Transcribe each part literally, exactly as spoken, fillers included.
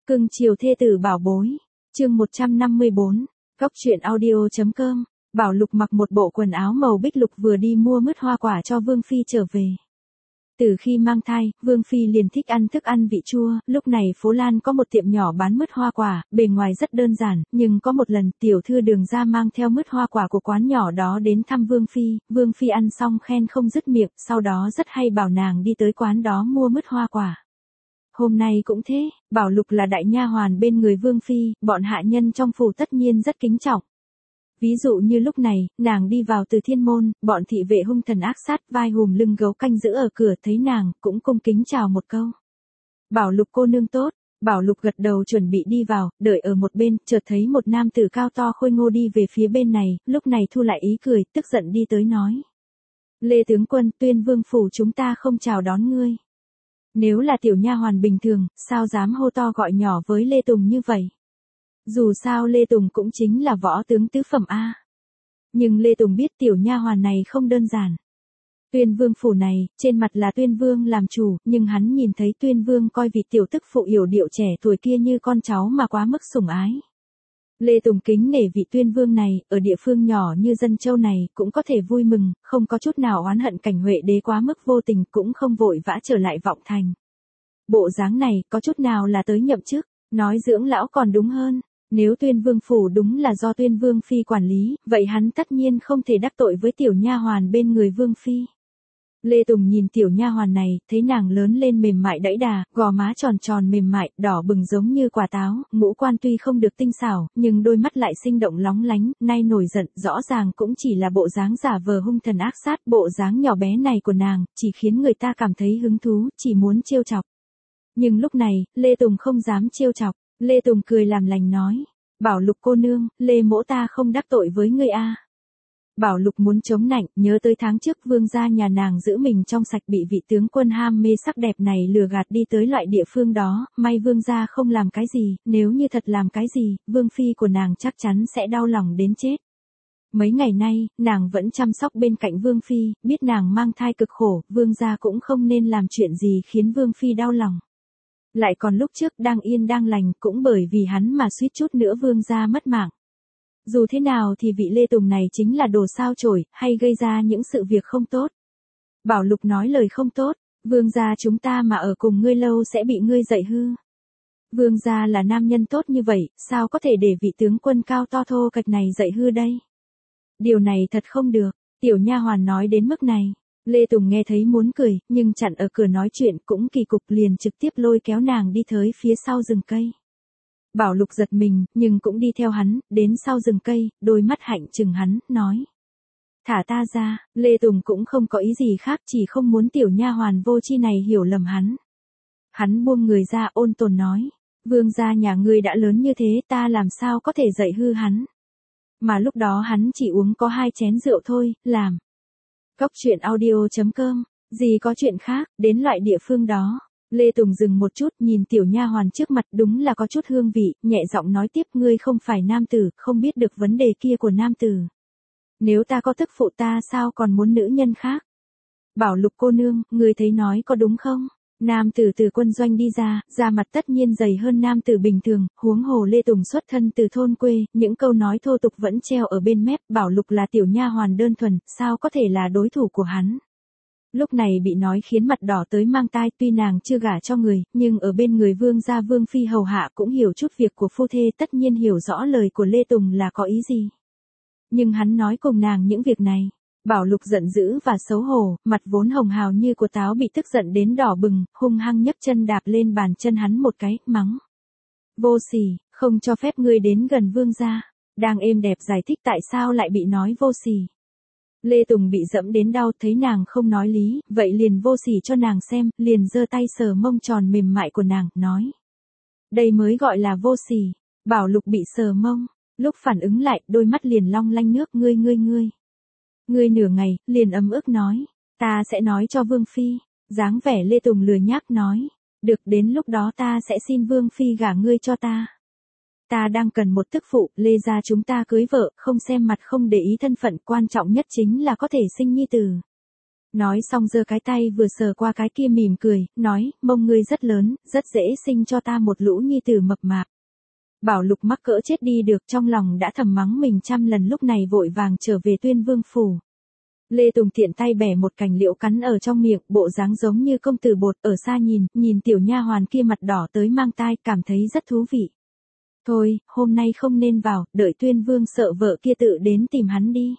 Cưng chiều thê tử bảo bối. Chương một trăm năm mươi bốn. Góc truyện audio.com. Bảo Lục mặc một bộ quần áo màu bích lục vừa đi mua mứt hoa quả cho Vương Phi trở về. Từ khi mang thai, Vương Phi liền thích ăn thức ăn vị chua, lúc này phố Lan có một tiệm nhỏ bán mứt hoa quả, bề ngoài rất đơn giản, nhưng có một lần tiểu thư Đường ra mang theo mứt hoa quả của quán nhỏ đó đến thăm Vương Phi, Vương Phi ăn xong khen không dứt miệng, sau đó rất hay bảo nàng đi tới quán đó mua mứt hoa quả. Hôm nay cũng thế, Bảo Lục là đại nha hoàn bên người Vương Phi, bọn hạ nhân trong phủ tất nhiên rất kính trọng. Ví dụ như lúc này, nàng đi vào từ thiên môn, bọn thị vệ hung thần ác sát vai hùm lưng gấu canh giữ ở cửa thấy nàng, cũng cung kính chào một câu. Bảo Lục cô nương tốt, Bảo Lục gật đầu chuẩn bị đi vào, đợi ở một bên, chợt thấy một nam tử cao to khôi ngô đi về phía bên này, lúc này thu lại ý cười, tức giận đi tới nói. Lê tướng quân, Tuyên Vương phủ chúng ta không chào đón ngươi. Nếu là tiểu nha hoàn bình thường, sao dám hô to gọi nhỏ với Lê Tùng như vậy? Dù sao Lê Tùng cũng chính là võ tướng tứ phẩm A. Nhưng Lê Tùng biết tiểu nha hoàn này không đơn giản. Tuyên Vương phủ này, trên mặt là Tuyên Vương làm chủ, nhưng hắn nhìn thấy Tuyên Vương coi vị tiểu tức phụ yểu điệu trẻ tuổi kia như con cháu mà quá mức sủng ái. Lê Tùng kính nể vị Tuyên Vương này, ở địa phương nhỏ như Dân Châu này, cũng có thể vui mừng, không có chút nào oán hận cảnh Huệ đế quá mức vô tình, cũng không vội vã trở lại vọng thành. Bộ dáng này, có chút nào là tới nhậm chức, nói dưỡng lão còn đúng hơn. Nếu Tuyên Vương phủ đúng là do Tuyên Vương Phi quản lý, vậy hắn tất nhiên không thể đắc tội với tiểu nha hoàn bên người Vương Phi. Lê Tùng nhìn tiểu nha hoàn này, thấy nàng lớn lên mềm mại đẫy đà, gò má tròn tròn mềm mại, đỏ bừng giống như quả táo, ngũ quan tuy không được tinh xảo, nhưng đôi mắt lại sinh động lóng lánh, nay nổi giận, rõ ràng cũng chỉ là bộ dáng giả vờ hung thần ác sát, bộ dáng nhỏ bé này của nàng, chỉ khiến người ta cảm thấy hứng thú, chỉ muốn trêu chọc. Nhưng lúc này, Lê Tùng không dám trêu chọc. Lê Tùng cười làm lành nói, Bảo Lục cô nương, Lê mỗ ta không đắc tội với ngươi a. Bảo Lục muốn chống nạnh, nhớ tới tháng trước vương gia nhà nàng giữ mình trong sạch bị vị tướng quân ham mê sắc đẹp này lừa gạt đi tới loại địa phương đó, may vương gia không làm cái gì, nếu như thật làm cái gì, vương phi của nàng chắc chắn sẽ đau lòng đến chết. Mấy ngày nay, nàng vẫn chăm sóc bên cạnh vương phi, biết nàng mang thai cực khổ, vương gia cũng không nên làm chuyện gì khiến vương phi đau lòng. Lại còn lúc trước đang yên đang lành cũng bởi vì hắn mà suýt chút nữa vương gia mất mạng. Dù thế nào thì vị Lê Tùng này chính là đồ sao chổi, hay gây ra những sự việc không tốt. Bảo Lục nói lời không tốt, vương gia chúng ta mà ở cùng ngươi lâu sẽ bị ngươi dạy hư. Vương gia là nam nhân tốt như vậy, sao có thể để vị tướng quân cao to thô kệch này dạy hư đây? Điều này thật không được, tiểu nha hoàn nói đến mức này. Lê Tùng nghe thấy muốn cười, nhưng chặn ở cửa nói chuyện cũng kỳ cục liền trực tiếp lôi kéo nàng đi tới phía sau rừng cây. Bảo Lục giật mình, nhưng cũng đi theo hắn, đến sau rừng cây, đôi mắt hạnh chừng hắn, nói. Thả ta ra, Lê Tùng cũng không có ý gì khác, chỉ không muốn tiểu nha hoàn vô chi này hiểu lầm hắn. Hắn buông người ra ôn tồn nói, vương gia nhà ngươi đã lớn như thế ta làm sao có thể dạy hư hắn. Mà lúc đó hắn chỉ uống có hai chén rượu thôi, làm. Góc truyện audio.com, gì có chuyện khác, đến loại địa phương đó. Lê Tùng dừng một chút, nhìn tiểu nha hoàn trước mặt đúng là có chút hương vị, nhẹ giọng nói tiếp ngươi không phải nam tử, không biết được vấn đề kia của nam tử. Nếu ta có tức phụ ta sao còn muốn nữ nhân khác? Bảo Lục cô nương, ngươi thấy nói có đúng không? Nam tử từ quân doanh đi ra, da mặt tất nhiên dày hơn nam tử bình thường, huống hồ Lê Tùng xuất thân từ thôn quê, những câu nói thô tục vẫn treo ở bên mép, Bảo Lục là tiểu nha hoàn đơn thuần, sao có thể là đối thủ của hắn. Lúc này bị nói khiến mặt đỏ tới mang tai, tuy nàng chưa gả cho người, nhưng ở bên người vương gia vương phi hầu hạ cũng hiểu chút việc của phu thê, tất nhiên hiểu rõ lời của Lê Tùng là có ý gì. Nhưng hắn nói cùng nàng những việc này. Bảo Lục giận dữ và xấu hổ, mặt vốn hồng hào như của táo bị tức giận đến đỏ bừng, hung hăng nhấc chân đạp lên bàn chân hắn một cái, mắng. Vô sỉ, không cho phép ngươi đến gần vương gia. Đang êm đẹp giải thích tại sao lại bị nói vô sỉ. Lê Tùng bị dẫm đến đau, thấy nàng không nói lý, vậy liền vô sỉ cho nàng xem, liền giơ tay sờ mông tròn mềm mại của nàng, nói. Đây mới gọi là vô sỉ. Bảo Lục bị sờ mông, lúc phản ứng lại, đôi mắt liền long lanh nước, ngươi ngươi ngươi. Ngươi nửa ngày, liền ấm ức nói, ta sẽ nói cho Vương Phi. Dáng vẻ Lê Tùng lười nhác nói, được đến lúc đó ta sẽ xin Vương Phi gả ngươi cho ta. Ta đang cần một tức phụ, Lê gia chúng ta cưới vợ, không xem mặt không để ý thân phận, quan trọng nhất chính là có thể sinh nhi tử. Nói xong giơ cái tay vừa sờ qua cái kia mỉm cười, nói, mông ngươi rất lớn, rất dễ sinh cho ta một lũ nhi tử mập mạp. Bảo Lục mắc cỡ chết đi được, trong lòng đã thầm mắng mình trăm lần, lúc này vội vàng trở về Tuyên Vương phủ. Lê Tùng tiện tay bẻ một cành liễu cắn ở trong miệng, bộ dáng giống như công tử bột, ở xa nhìn, nhìn tiểu nha hoàn kia mặt đỏ tới mang tai, cảm thấy rất thú vị. Thôi, hôm nay không nên vào, đợi Tuyên Vương sợ vợ kia tự đến tìm hắn đi.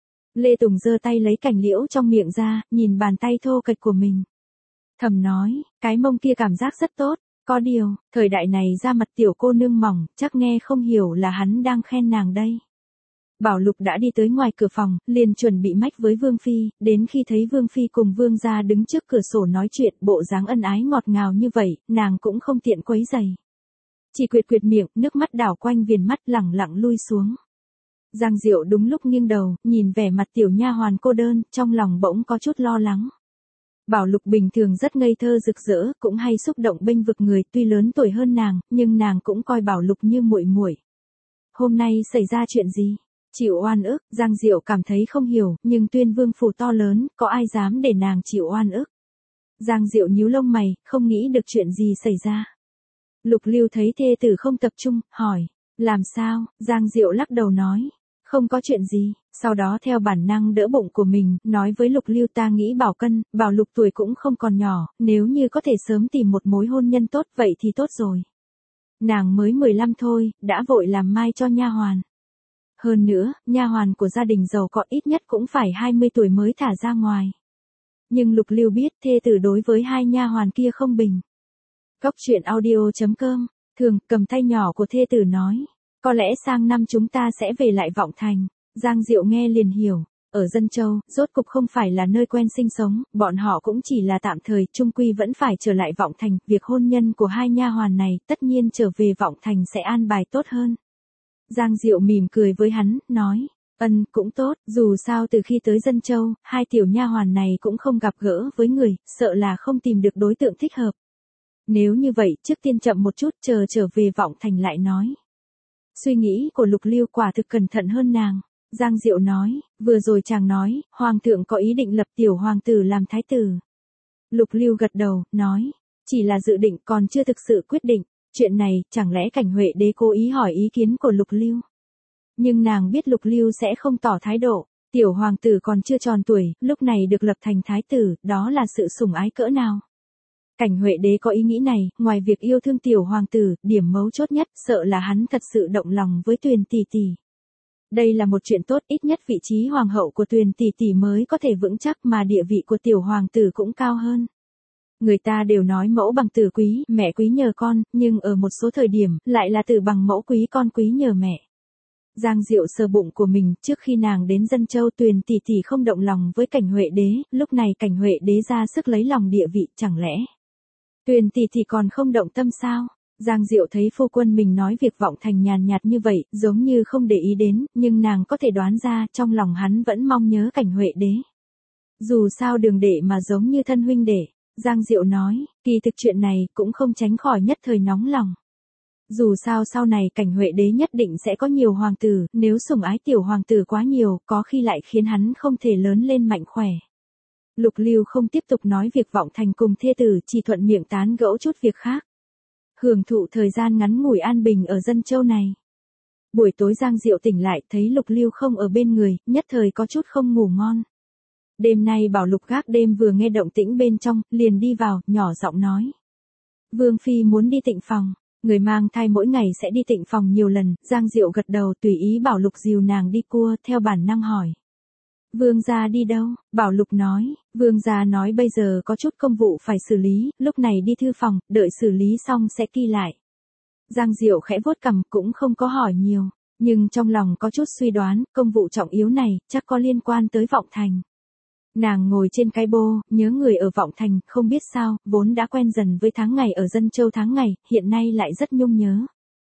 Lê Tùng giơ tay lấy cành liễu trong miệng ra, nhìn bàn tay thô kệch của mình. Thầm nói, cái mông kia cảm giác rất tốt, có điều, thời đại này da mặt tiểu cô nương mỏng, chắc nghe không hiểu là hắn đang khen nàng đây. Bảo Lục đã đi tới ngoài cửa phòng, liền chuẩn bị mách với Vương Phi, đến khi thấy Vương Phi cùng Vương gia đứng trước cửa sổ nói chuyện, bộ dáng ân ái ngọt ngào như vậy, nàng cũng không tiện quấy giày. Chỉ quyệt quyệt miệng, nước mắt đảo quanh viền mắt, lẳng lặng lui xuống. Giang Diệu đúng lúc nghiêng đầu, nhìn vẻ mặt tiểu nha hoàn cô đơn, trong lòng bỗng có chút lo lắng. Bảo Lục bình thường rất ngây thơ rực rỡ, cũng hay xúc động bênh vực người, tuy lớn tuổi hơn nàng, nhưng nàng cũng coi Bảo Lục như muội muội. Hôm nay xảy ra chuyện gì? Chịu oan ức, Giang Diệu cảm thấy không hiểu, nhưng Tuyên Vương phủ to lớn, có ai dám để nàng chịu oan ức? Giang Diệu nhíu lông mày, không nghĩ được chuyện gì xảy ra. Lục Lưu thấy thê tử không tập trung, hỏi, làm sao? Giang Diệu lắc đầu nói, không có chuyện gì, sau đó theo bản năng đỡ bụng của mình, nói với Lục Lưu, ta nghĩ Bảo Cân, Bảo Lục tuổi cũng không còn nhỏ, nếu như có thể sớm tìm một mối hôn nhân tốt vậy thì tốt rồi. Nàng mới mười lăm thôi, đã vội làm mai cho nha hoàn. Hơn nữa, nha hoàn của gia đình giàu có ít nhất cũng phải hai mươi tuổi mới thả ra ngoài. Nhưng Lục Lưu biết thê tử đối với hai nha hoàn kia không bình. Góc truyện audio chấm com, thường cầm tay nhỏ của thê tử nói, có lẽ sang năm chúng ta sẽ về lại Vọng Thành. Giang Diệu nghe liền hiểu, ở Dân Châu, rốt cục không phải là nơi quen sinh sống, bọn họ cũng chỉ là tạm thời, chung quy vẫn phải trở lại Vọng Thành, việc hôn nhân của hai nha hoàn này, tất nhiên trở về Vọng Thành sẽ an bài tốt hơn. Giang Diệu mỉm cười với hắn, nói, ân, cũng tốt, dù sao từ khi tới Dân Châu, hai tiểu nha hoàn này cũng không gặp gỡ với người, sợ là không tìm được đối tượng thích hợp. Nếu như vậy, trước tiên chậm một chút, chờ trở về Vọng Thành lại nói. Suy nghĩ của Lục Lưu quả thực cẩn thận hơn nàng. Giang Diệu nói, vừa rồi chàng nói, Hoàng thượng có ý định lập tiểu hoàng tử làm thái tử. Lục Lưu gật đầu, nói, chỉ là dự định còn chưa thực sự quyết định. Chuyện này, chẳng lẽ Cảnh Huệ đế cố ý hỏi ý kiến của Lục Lưu. Nhưng nàng biết Lục Lưu sẽ không tỏ thái độ, tiểu hoàng tử còn chưa tròn tuổi, lúc này được lập thành thái tử, đó là sự sủng ái cỡ nào. Cảnh Huệ đế có ý nghĩ này, ngoài việc yêu thương tiểu hoàng tử, điểm mấu chốt nhất, sợ là hắn thật sự động lòng với Tuyền tỷ tỷ. Đây là một chuyện tốt, ít nhất vị trí hoàng hậu của Tuyền tỷ tỷ mới có thể vững chắc, mà địa vị của tiểu hoàng tử cũng cao hơn. Người ta đều nói mẫu bằng tử quý, mẹ quý nhờ con, nhưng ở một số thời điểm, lại là tử bằng mẫu quý, con quý nhờ mẹ. Giang Diệu sờ bụng của mình, trước khi nàng đến Dân Châu, Tuyền tỷ tỷ không động lòng với Cảnh Huệ đế, lúc này Cảnh Huệ đế ra sức lấy lòng địa vị, chẳng lẽ Tuyền tỷ tỷ còn không động tâm sao? Giang Diệu thấy phu quân mình nói việc Vọng Thành nhàn nhạt như vậy, giống như không để ý đến, nhưng nàng có thể đoán ra, trong lòng hắn vẫn mong nhớ Cảnh Huệ đế. Dù sao Đường đệ mà giống như thân huynh đệ. Giang Diệu nói, kỳ thực chuyện này cũng không tránh khỏi nhất thời nóng lòng. Dù sao sau này Cảnh Huệ đế nhất định sẽ có nhiều hoàng tử, nếu sủng ái tiểu hoàng tử quá nhiều, có khi lại khiến hắn không thể lớn lên mạnh khỏe. Lục Lưu không tiếp tục nói việc Vọng Thành cùng thê tử, chỉ thuận miệng tán gẫu chút việc khác. Hưởng thụ thời gian ngắn ngủi an bình ở Dân Châu này. Buổi tối Giang Diệu tỉnh lại, thấy Lục Lưu không ở bên người, nhất thời có chút không ngủ ngon. Đêm nay Bảo Lục gác đêm vừa nghe động tĩnh bên trong, liền đi vào, nhỏ giọng nói. Vương Phi muốn đi tịnh phòng, người mang thai mỗi ngày sẽ đi tịnh phòng nhiều lần, Giang Diệu gật đầu tùy ý Bảo Lục dìu nàng đi cua, theo bản năng hỏi. Vương gia đi đâu? Bảo Lục nói, Vương gia nói bây giờ có chút công vụ phải xử lý, lúc này đi thư phòng, đợi xử lý xong sẽ ghi lại. Giang Diệu khẽ vuốt cằm, cũng không có hỏi nhiều, nhưng trong lòng có chút suy đoán, công vụ trọng yếu này, chắc có liên quan tới Vọng Thành. Nàng ngồi trên cái bô, nhớ người ở Vọng Thành, không biết sao, vốn đã quen dần với tháng ngày ở Dân Châu tháng ngày, hiện nay lại rất nhung nhớ.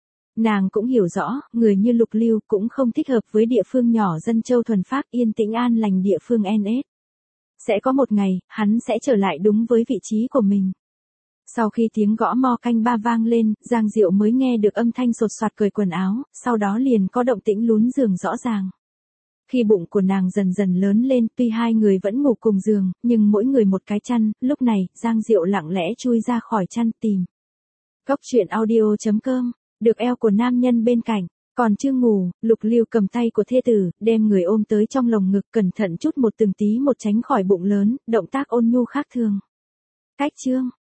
Nàng cũng hiểu rõ, người như Lục Lưu cũng không thích hợp với địa phương nhỏ Dân Châu thuần phác yên tĩnh an lành địa phương en ét. Sẽ có một ngày, hắn sẽ trở lại đúng với vị trí của mình. Sau khi tiếng gõ mò canh ba vang lên, Giang Diệu mới nghe được âm thanh sột soạt cởi quần áo, sau đó liền có động tĩnh lún giường rõ ràng. Khi bụng của nàng dần dần lớn lên, tuy hai người vẫn ngủ cùng giường, nhưng mỗi người một cái chăn, lúc này, Giang Diệu lặng lẽ chui ra khỏi chăn tìm. Góc truyện audio chấm com, được eo của nam nhân bên cạnh, còn chưa ngủ, Lục Lưu cầm tay của thê tử, đem người ôm tới trong lồng ngực, cẩn thận chút một từng tí một tránh khỏi bụng lớn, động tác ôn nhu khác thường. Cách chương